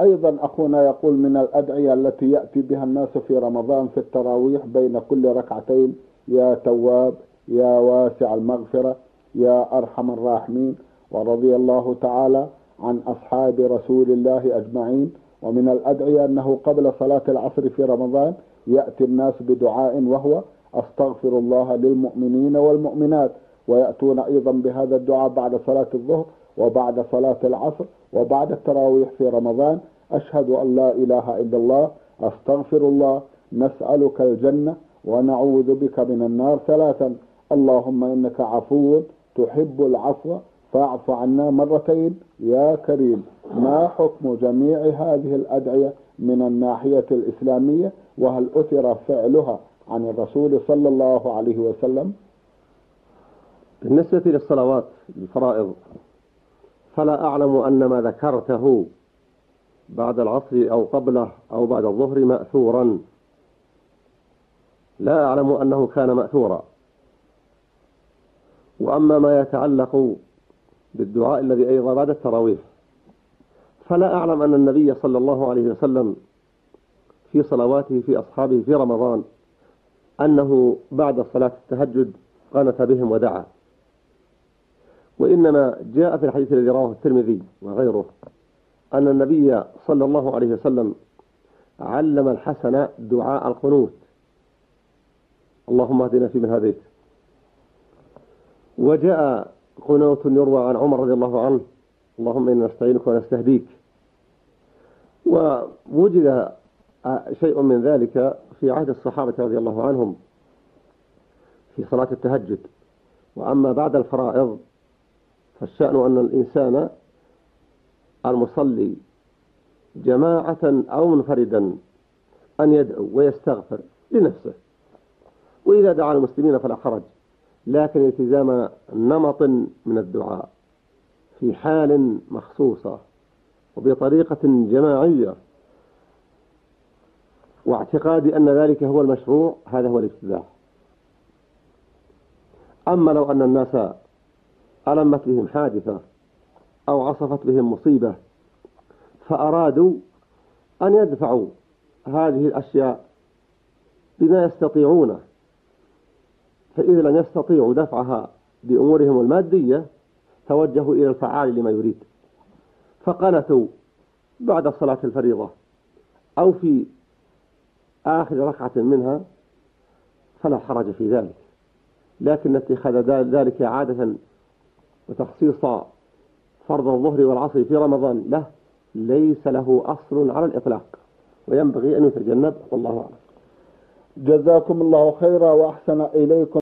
أيضا أخونا يقول من الأدعية التي يأتي بها الناس في رمضان في التراويح بين كل ركعتين: يا تواب، يا واسع المغفرة، يا أرحم الراحمين، ورضي الله تعالى عن أصحاب رسول الله أجمعين. ومن الأدعية أنه قبل صلاة العصر في رمضان يأتي الناس بدعاء وهو: أستغفر الله للمؤمنين والمؤمنات. ويأتون أيضا بهذا الدعاء بعد صلاة الظهر وبعد صلاة العصر وبعد التراويح في رمضان: أشهد أن لا إله إلا الله، أستغفر الله، نسألك الجنة ونعوذ بك من النار ثلاثا: اللهم إنك عفو تحب العفو فاعف عنا مرتين يا كريم. ما حكم جميع هذه الأدعية من الناحية الإسلامية؟ وهل أثر فعلها عن الرسول صلى الله عليه وسلم؟ بالنسبة للصلوات الفرائض فلا أعلم أن ما ذكرته بعد العصر أو قبله أو بعد الظهر مأثورا، لا أعلم أنه كان مأثورا. وأما ما يتعلق بالدعاء الذي أيضا بعد التراويح فلا أعلم أن النبي صلى الله عليه وسلم في صلواته في أصحابه في رمضان أنه بعد صلاة التهجد قنت بهم ودعا، وإنما جاء في الحديث الذي رواه الترمذي وغيره أن النبي صلى الله عليه وسلم علم الحسن دعاء القنوت: اللهم اهدنا فيمن هديت. وجاء قنوت يروى عن عمر رضي الله عنه: اللهم إنا نستعينك ونستهديك. ووجد شيء من ذلك في عهد الصحابة رضي الله عنهم في صلاة التهجد. وأما بعد الفرائض فالشأن أن الإنسان المصلي جماعة أو منفردا أن يدعو ويستغفر لنفسه، وإذا دعا المسلمين فلا حرج، لكن التزام نمط من الدعاء في حال مخصوصة وبطريقة جماعية واعتقاد أن ذلك هو المشروع، هذا هو الابتداع. أما لو أن الناس ألمت بهم حادثة أو عصفت بهم مصيبة فأرادوا أن يدفعوا هذه الأشياء بما يستطيعونه، فإذا لم يستطيعوا دفعها بأمورهم المادية توجهوا إلى الفعال لما يريد، فقنتوا بعد صلاة الفريضة أو في آخر ركعة منها فلا حرج في ذلك. لكن اتخاذ ذلك عادة وتخصيص فرض الظهر والعصر في رمضان له ليس له أصل على الإطلاق، وينبغي أن يتجنب، والله أعلم. جزاكم الله خيرا وأحسن إليكم.